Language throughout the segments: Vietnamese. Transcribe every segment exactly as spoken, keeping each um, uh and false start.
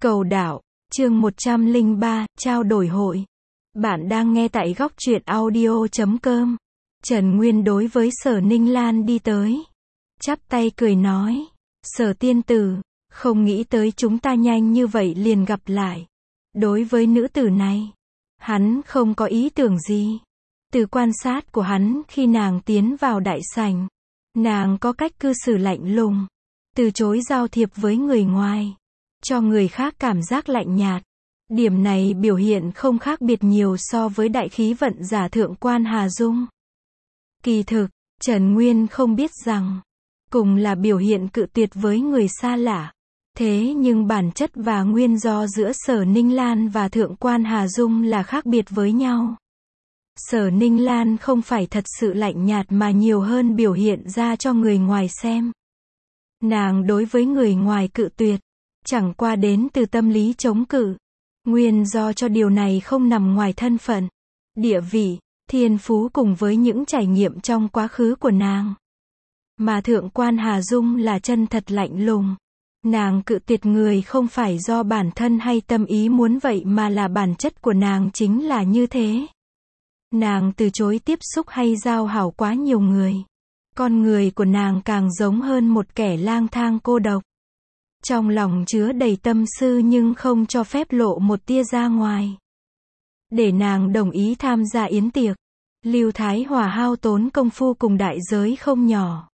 Cầu đạo, chương một trăm lẻ ba, trao đổi hội. Bạn đang nghe tại góc truyện audio chấm com. Trần Nguyên đối với Sở Ninh Lan đi tới. Chắp tay cười nói. Sở tiên tử, không nghĩ tới chúng ta nhanh như vậy liền gặp lại. Đối với nữ tử này, hắn không có ý tưởng gì. Từ quan sát của hắn khi nàng tiến vào đại sảnh, nàng có cách cư xử lạnh lùng, từ chối giao thiệp với người ngoài, cho người khác cảm giác lạnh nhạt. Điểm này biểu hiện không khác biệt nhiều so với đại khí vận giả thượng quan Hà Dung. Kỳ thực, Trần Nguyên không biết rằng, cùng là biểu hiện cự tuyệt với người xa lạ. Thế nhưng bản chất và nguyên do giữa Sở Ninh Lan và thượng quan Hà Dung là khác biệt với nhau. Sở Ninh Lan không phải thật sự lạnh nhạt mà nhiều hơn biểu hiện ra cho người ngoài xem. Nàng đối với người ngoài cự tuyệt, chẳng qua đến từ tâm lý chống cự. Nguyên do cho điều này không nằm ngoài thân phận, địa vị, thiên phú cùng với những trải nghiệm trong quá khứ của nàng. Mà thượng quan Hà Dung là chân thật lạnh lùng. Nàng cự tuyệt người không phải do bản thân hay tâm ý muốn vậy mà là bản chất của nàng chính là như thế. Nàng từ chối tiếp xúc hay giao hảo quá nhiều người. Con người của nàng càng giống hơn một kẻ lang thang cô độc. Trong lòng chứa đầy tâm tư nhưng không cho phép lộ một tia ra ngoài. Để nàng đồng ý tham gia yến tiệc, Lưu Thái Hòa hao tốn công phu cùng đại giới không nhỏ.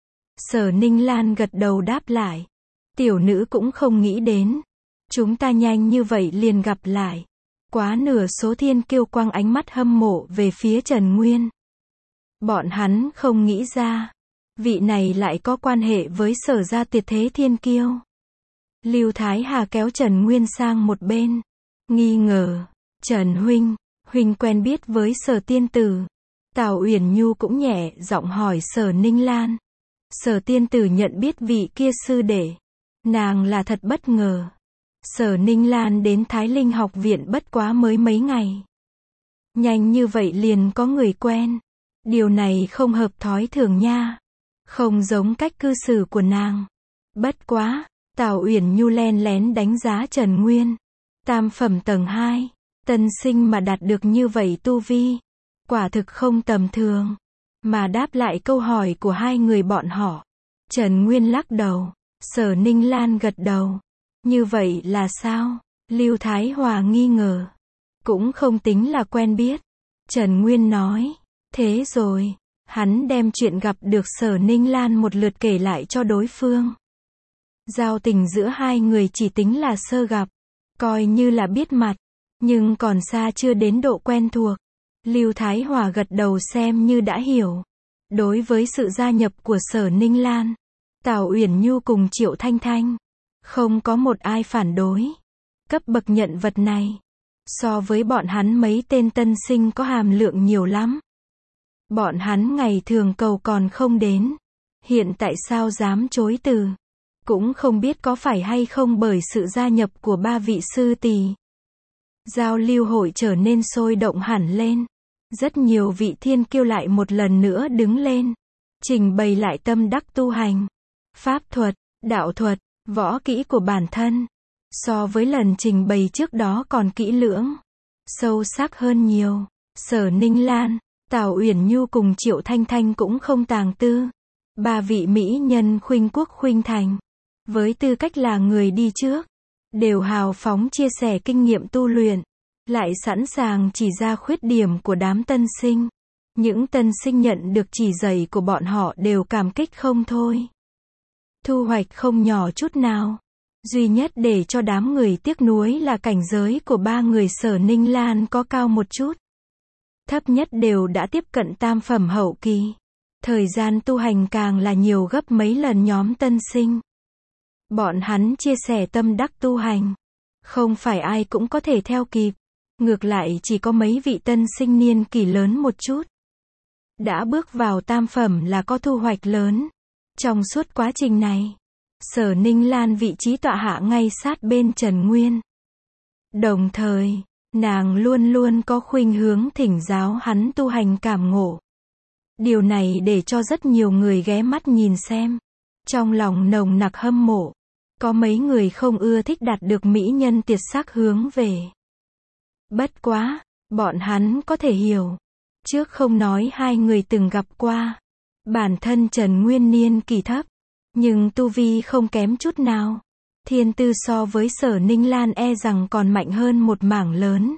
Sở Ninh Lan gật đầu đáp lại. Tiểu nữ cũng không nghĩ đến. Chúng ta nhanh như vậy liền gặp lại. Quá nửa số thiên kiêu quang ánh mắt hâm mộ về phía Trần Nguyên. Bọn hắn không nghĩ ra, vị này lại có quan hệ với Sở gia tuyệt thế thiên kiêu. Lưu Thái Hà kéo Trần Nguyên sang một bên, nghi ngờ. Trần huynh, huynh quen biết với Sở tiên tử. Tào Uyển Nhu cũng nhẹ giọng hỏi Sở Ninh Lan. Sở tiên tử nhận biết vị kia sư đệ. Nàng là thật bất ngờ. Sở Ninh Lan đến Thái Linh học viện bất quá mới mấy ngày. Nhanh như vậy liền có người quen. Điều này không hợp thói thường nha. Không giống cách cư xử của nàng. Bất quá, Tào Uyển Nhu len lén đánh giá Trần Nguyên. Tam phẩm tầng hai, tân sinh mà đạt được như vậy tu vi. Quả thực không tầm thường. Mà đáp lại câu hỏi của hai người bọn họ. Trần Nguyên lắc đầu. Sở Ninh Lan gật đầu. Như vậy là sao? Lưu Thái Hòa nghi ngờ. Cũng không tính là quen biết. Trần Nguyên nói. Thế rồi, hắn đem chuyện gặp được Sở Ninh Lan một lượt kể lại cho đối phương. Giao tình giữa hai người chỉ tính là sơ gặp, coi như là biết mặt, nhưng còn xa chưa đến độ quen thuộc. Lưu Thái Hòa gật đầu xem như đã hiểu. Đối với sự gia nhập của Sở Ninh Lan, Tào Uyển Nhu cùng Triệu Thanh Thanh, không có một ai phản đối. Cấp bậc nhận vật này, so với bọn hắn mấy tên tân sinh có hàm lượng nhiều lắm. Bọn hắn ngày thường cầu còn không đến. Hiện tại sao dám chối từ? Cũng không biết có phải hay không bởi sự gia nhập của ba vị sư tỷ. Giao lưu hội trở nên sôi động hẳn lên. Rất nhiều vị thiên kiêu lại một lần nữa đứng lên, trình bày lại tâm đắc tu hành, pháp thuật, đạo thuật, võ kỹ của bản thân. So với lần trình bày trước đó còn kỹ lưỡng, sâu sắc hơn nhiều. Sở Ninh Lan, Tào Uyển Nhu cùng Triệu Thanh Thanh cũng không tàng tư. Ba vị mỹ nhân khuynh quốc khuynh thành, với tư cách là người đi trước, đều hào phóng chia sẻ kinh nghiệm tu luyện, lại sẵn sàng chỉ ra khuyết điểm của đám tân sinh. Những tân sinh nhận được chỉ dạy của bọn họ đều cảm kích không thôi. Thu hoạch không nhỏ chút nào. Duy nhất để cho đám người tiếc nuối là cảnh giới của ba người Sở Ninh Lan có cao một chút. Thấp nhất đều đã tiếp cận tam phẩm hậu kỳ. Thời gian tu hành càng là nhiều gấp mấy lần nhóm tân sinh. Bọn hắn chia sẻ tâm đắc tu hành. Không phải ai cũng có thể theo kịp. Ngược lại chỉ có mấy vị tân sinh niên kỷ lớn một chút. Đã bước vào tam phẩm là có thu hoạch lớn. Trong suốt quá trình này, Sở Ninh Lan vị trí tọa hạ ngay sát bên Trần Nguyên. Đồng thời, nàng luôn luôn có khuynh hướng thỉnh giáo hắn tu hành cảm ngộ. Điều này để cho rất nhiều người ghé mắt nhìn xem. Trong lòng nồng nặc hâm mộ. Có mấy người không ưa thích đạt được mỹ nhân tuyệt sắc hướng về. Bất quá, bọn hắn có thể hiểu. Trước không nói hai người từng gặp qua. Bản thân Trần Nguyên niên kỳ thấp, nhưng tu vi không kém chút nào. Thiên tư so với Sở Ninh Lan e rằng còn mạnh hơn một mảng lớn.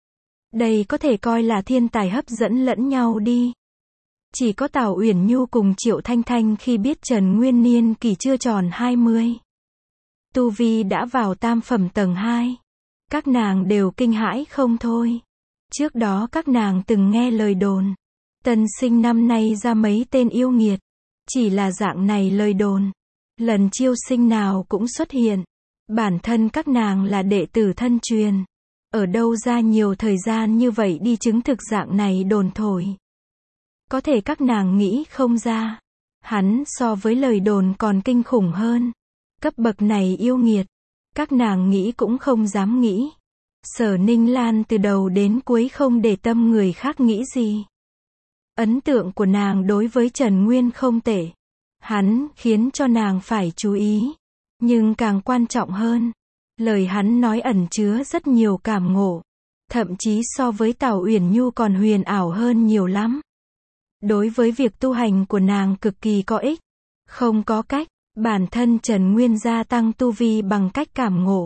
Đây có thể coi là thiên tài hấp dẫn lẫn nhau đi. Chỉ có Tào Uyển Nhu cùng Triệu Thanh Thanh khi biết Trần Nguyên niên kỳ chưa tròn hai mươi. Tu vi đã vào tam phẩm tầng hai. Các nàng đều kinh hãi không thôi. Trước đó các nàng từng nghe lời đồn. Tân sinh năm nay ra mấy tên yêu nghiệt. Chỉ là dạng này lời đồn. Lần chiêu sinh nào cũng xuất hiện. Bản thân các nàng là đệ tử thân truyền. Ở đâu ra nhiều thời gian như vậy đi chứng thực dạng này đồn thổi. Có thể các nàng nghĩ không ra. Hắn so với lời đồn còn kinh khủng hơn. Cấp bậc này yêu nghiệt. Các nàng nghĩ cũng không dám nghĩ. Sở Ninh Lan từ đầu đến cuối không để tâm người khác nghĩ gì. Ấn tượng của nàng đối với Trần Nguyên không tệ. Hắn khiến cho nàng phải chú ý. Nhưng càng quan trọng hơn, lời hắn nói ẩn chứa rất nhiều cảm ngộ. Thậm chí so với Tào Uyển Nhu còn huyền ảo hơn nhiều lắm. Đối với việc tu hành của nàng cực kỳ có ích. Không có cách, bản thân Trần Nguyên gia tăng tu vi bằng cách cảm ngộ.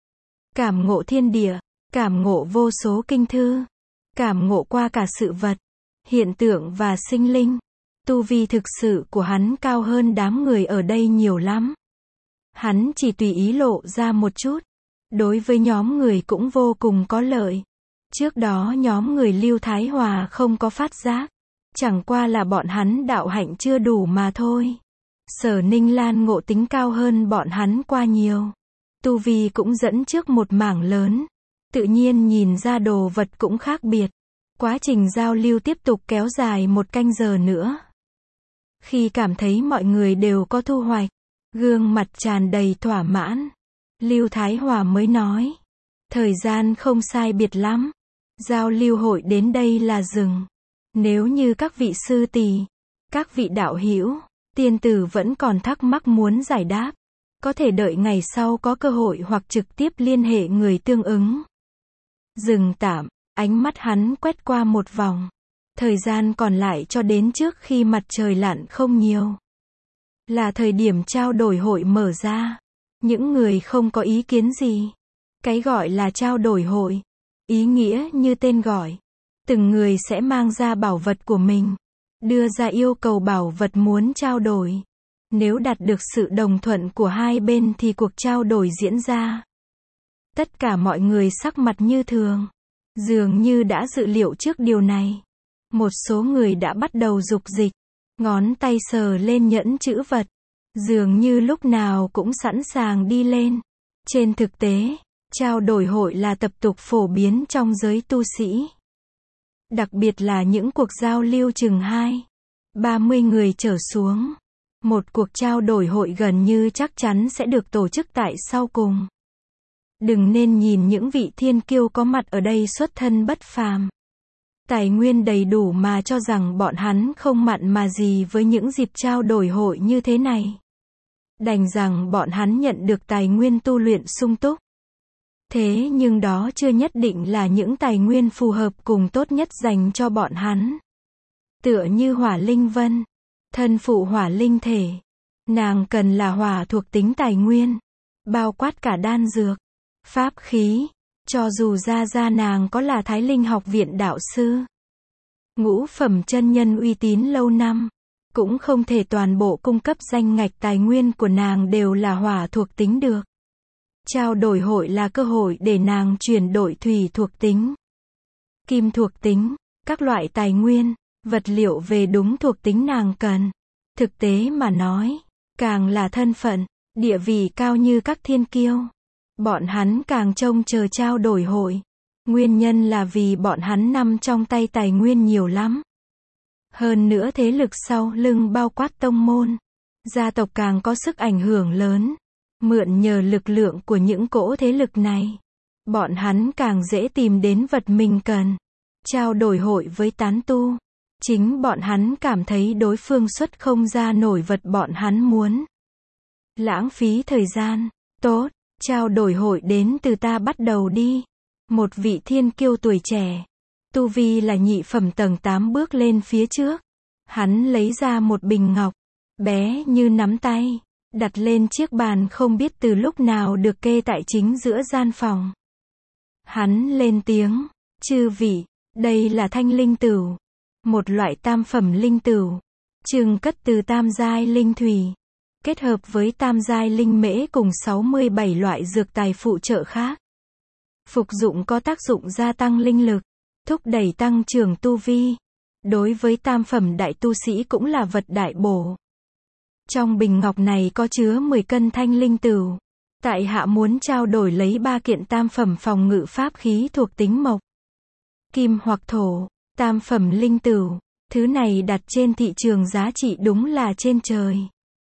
Cảm ngộ thiên địa, cảm ngộ vô số kinh thư, cảm ngộ qua cả sự vật, hiện tượng và sinh linh. Tu vi thực sự của hắn cao hơn đám người ở đây nhiều lắm. Hắn chỉ tùy ý lộ ra một chút. Đối với nhóm người cũng vô cùng có lợi. Trước đó nhóm người Lưu Thái Hòa không có phát giác. Chẳng qua là bọn hắn đạo hạnh chưa đủ mà thôi. Sở Ninh Lan ngộ tính cao hơn bọn hắn qua nhiều. Tu vi cũng dẫn trước một mảng lớn. Tự nhiên nhìn ra đồ vật cũng khác biệt. Quá trình giao lưu tiếp tục kéo dài một canh giờ nữa. Khi cảm thấy mọi người đều có thu hoạch, gương mặt tràn đầy thỏa mãn, Lưu Thái Hòa mới nói. Thời gian không sai biệt lắm. Giao lưu hội đến đây là dừng. Nếu như các vị sư tỷ, các vị đạo hữu, tiên tử vẫn còn thắc mắc muốn giải đáp, có thể đợi ngày sau có cơ hội hoặc trực tiếp liên hệ người tương ứng. Dừng tạm, ánh mắt hắn quét qua một vòng. Thời gian còn lại cho đến trước khi mặt trời lặn không nhiều. Là thời điểm trao đổi hội mở ra. Những người không có ý kiến gì. Cái gọi là trao đổi hội. Ý nghĩa như tên gọi. Từng người sẽ mang ra bảo vật của mình. Đưa ra yêu cầu bảo vật muốn trao đổi. Nếu đạt được sự đồng thuận của hai bên thì cuộc trao đổi diễn ra. Tất cả mọi người sắc mặt như thường. Dường như đã dự liệu trước điều này. Một số người đã bắt đầu dục dịch. Ngón tay sờ lên nhẫn chữ vật. Dường như lúc nào cũng sẵn sàng đi lên. Trên thực tế, trao đổi hội là tập tục phổ biến trong giới tu sĩ. Đặc biệt là những cuộc giao lưu chừng hai, ba mươi người trở xuống. Một cuộc trao đổi hội gần như chắc chắn sẽ được tổ chức tại sau cùng. Đừng nên nhìn những vị thiên kiêu có mặt ở đây xuất thân bất phàm. Tài nguyên đầy đủ mà cho rằng bọn hắn không mặn mà gì với những dịp trao đổi hội như thế này. Đành rằng bọn hắn nhận được tài nguyên tu luyện sung túc. Thế nhưng đó chưa nhất định là những tài nguyên phù hợp cùng tốt nhất dành cho bọn hắn. Tựa như hỏa linh vân, thân phụ hỏa linh thể. Nàng cần là hỏa thuộc tính tài nguyên, bao quát cả đan dược, pháp khí. Cho dù ra ra nàng có là Thái Linh học viện đạo sư, ngũ phẩm chân nhân uy tín lâu năm, cũng không thể toàn bộ cung cấp danh ngạch tài nguyên của nàng đều là hỏa thuộc tính được. Trao đổi hội là cơ hội để nàng chuyển đổi thủy thuộc tính, kim thuộc tính, các loại tài nguyên, vật liệu về đúng thuộc tính nàng cần. Thực tế mà nói, càng là thân phận, địa vị cao như các thiên kiêu, bọn hắn càng trông chờ trao đổi hội. Nguyên nhân là vì bọn hắn nằm trong tay tài nguyên nhiều lắm. Hơn nữa thế lực sau lưng bao quát tông môn, gia tộc càng có sức ảnh hưởng lớn. Mượn nhờ lực lượng của những cỗ thế lực này, bọn hắn càng dễ tìm đến vật mình cần. Trao đổi hội với tán tu, chính bọn hắn cảm thấy đối phương xuất không ra nổi vật bọn hắn muốn. Lãng phí thời gian, Tốt, trao đổi hội đến từ ta bắt đầu đi. Một vị thiên kiêu tuổi trẻ, tu vi là nhị phẩm tầng tám bước lên phía trước. Hắn lấy ra một bình ngọc, bé như nắm tay, đặt lên chiếc bàn không biết từ lúc nào được kê tại chính giữa gian phòng. Hắn lên tiếng, chư vị, đây là thanh linh tửu, một loại tam phẩm linh tửu, chừng cất từ tam giai linh thủy, kết hợp với tam giai linh mễ cùng sáu mươi bảy loại dược tài phụ trợ khác. Phục dụng có tác dụng gia tăng linh lực, thúc đẩy tăng trưởng tu vi. Đối với tam phẩm đại tu sĩ cũng là vật đại bổ. Trong bình ngọc này có chứa mười cân thanh linh tửu. Tại hạ muốn trao đổi lấy ba kiện tam phẩm phòng ngự pháp khí thuộc tính mộc, kim hoặc thổ, tam phẩm linh tửu. Thứ này đặt trên thị trường giá trị đúng là trên trời.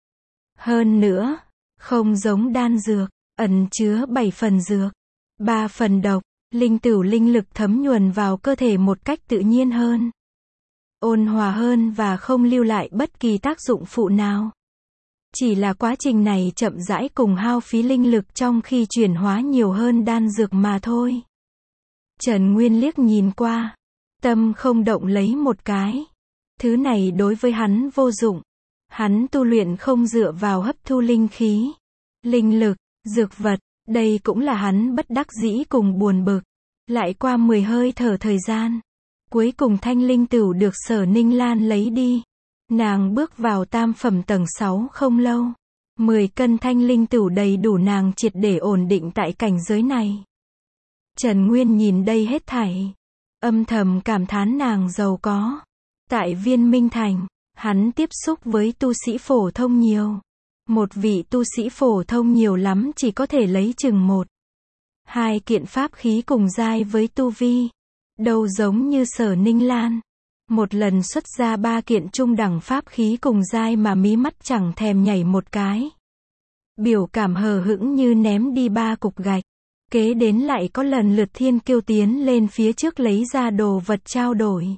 Hơn nữa, không giống đan dược, ẩn chứa bảy phần dược, ba phần độc, linh tửu linh lực thấm nhuần vào cơ thể một cách tự nhiên hơn, ôn hòa hơn và không lưu lại bất kỳ tác dụng phụ nào. Chỉ là quá trình này chậm rãi cùng hao phí linh lực trong khi chuyển hóa nhiều hơn đan dược mà thôi. Trần Nguyên liếc nhìn qua, tâm không động lấy một cái. Thứ này đối với hắn vô dụng. Hắn tu luyện không dựa vào hấp thu linh khí, linh lực, dược vật, đây cũng là hắn bất đắc dĩ cùng buồn bực. Lại qua mười hơi thở thời gian, cuối cùng thanh linh tửu được Sở Ninh Lan lấy đi. Nàng bước vào tam phẩm tầng sáu không lâu. mười cân thanh linh tửu đầy đủ nàng triệt để ổn định tại cảnh giới này. Trần Nguyên nhìn đây hết thảy, âm thầm cảm thán nàng giàu có. Tại Viên Minh Thành, hắn tiếp xúc với tu sĩ phổ thông nhiều. Một vị tu sĩ phổ thông nhiều lắm chỉ có thể lấy chừng một, hai kiện pháp khí cùng giai với tu vi. Đâu giống như Sở Ninh Lan. Một lần xuất ra ba kiện trung đẳng pháp khí cùng giai mà mí mắt chẳng thèm nhảy một cái. Biểu cảm hờ hững như ném đi ba cục gạch. Kế đến lại có lần lượt thiên kiêu tiến lên phía trước lấy ra đồ vật trao đổi.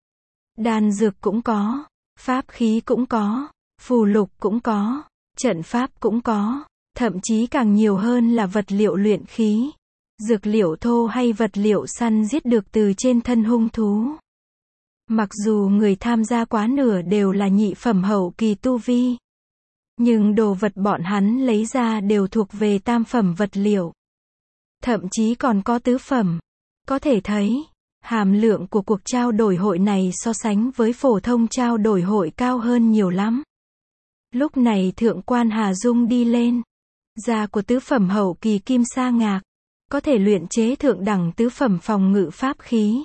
Đan dược cũng có, pháp khí cũng có, phù lục cũng có, trận pháp cũng có, thậm chí càng nhiều hơn là vật liệu luyện khí, dược liệu thô hay vật liệu săn giết được từ trên thân hung thú. Mặc dù người tham gia quá nửa đều là nhị phẩm hậu kỳ tu vi, nhưng đồ vật bọn hắn lấy ra đều thuộc về tam phẩm vật liệu. Thậm chí còn có tứ phẩm. Có thể thấy, hàm lượng của cuộc trao đổi hội này so sánh với phổ thông trao đổi hội cao hơn nhiều lắm. Lúc này thượng quan Hà Dung đi lên. Da của tứ phẩm hậu kỳ kim sa ngạc, có thể luyện chế thượng đẳng tứ phẩm phòng ngự pháp khí.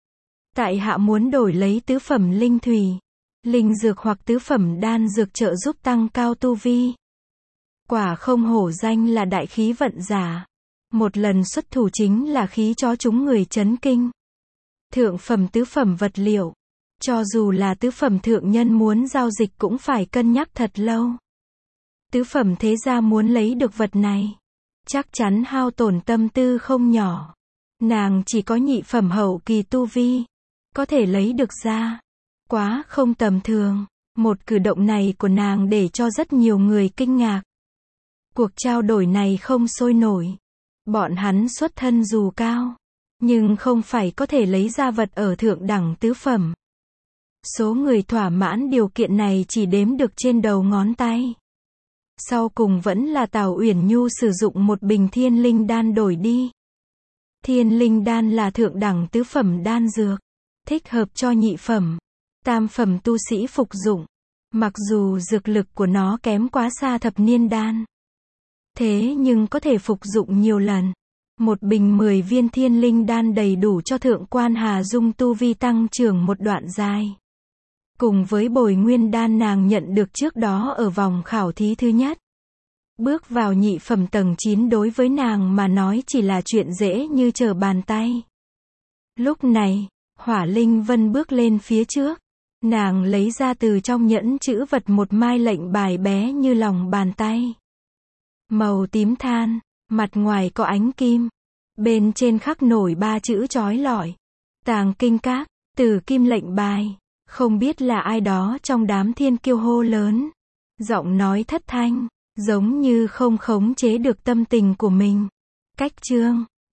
Tại hạ muốn đổi lấy tứ phẩm linh thủy, linh dược hoặc tứ phẩm đan dược trợ giúp tăng cao tu vi. Quả không hổ danh là đại khí vận giả. Một lần xuất thủ chính là khí chó chúng người chấn kinh. Thượng phẩm tứ phẩm vật liệu, cho dù là tứ phẩm thượng nhân muốn giao dịch cũng phải cân nhắc thật lâu. Tứ phẩm thế gia muốn lấy được vật này, chắc chắn hao tổn tâm tư không nhỏ. Nàng chỉ có nhị phẩm hậu kỳ tu vi, có thể lấy được ra. Quá không tầm thường. Một cử động này của nàng để cho rất nhiều người kinh ngạc. Cuộc trao đổi này không sôi nổi. Bọn hắn xuất thân dù cao, nhưng không phải có thể lấy ra vật ở thượng đẳng tứ phẩm. Số người thỏa mãn điều kiện này chỉ đếm được trên đầu ngón tay. Sau cùng vẫn là Tào Uyển Nhu sử dụng một bình thiên linh đan đổi đi. Thiên linh đan là thượng đẳng tứ phẩm đan dược, thích hợp cho nhị phẩm, tam phẩm tu sĩ phục dụng. Mặc dù dược lực của nó kém quá xa thập niên đan, thế nhưng có thể phục dụng nhiều lần. Một bình mười viên thiên linh đan đầy đủ cho thượng quan Hà Dung tu vi tăng trưởng một đoạn dài. Cùng với bồi nguyên đan nàng nhận được trước đó ở vòng khảo thí thứ nhất. Bước vào nhị phẩm tầng chín đối với nàng mà nói chỉ là chuyện dễ như trở bàn tay. Lúc này, Hỏa Linh Vân bước lên phía trước. Nàng lấy ra từ trong nhẫn trữ vật một mai lệnh bài bé như lòng bàn tay. Màu tím than, mặt ngoài có ánh kim. Bên trên khắc nổi ba chữ chói lọi. Tàng kinh các, từ kim lệnh bài. Không biết là ai đó trong đám thiên kiêu hô lớn. Giọng nói thất thanh, Giống như không khống chế được tâm tình của mình. Cách chương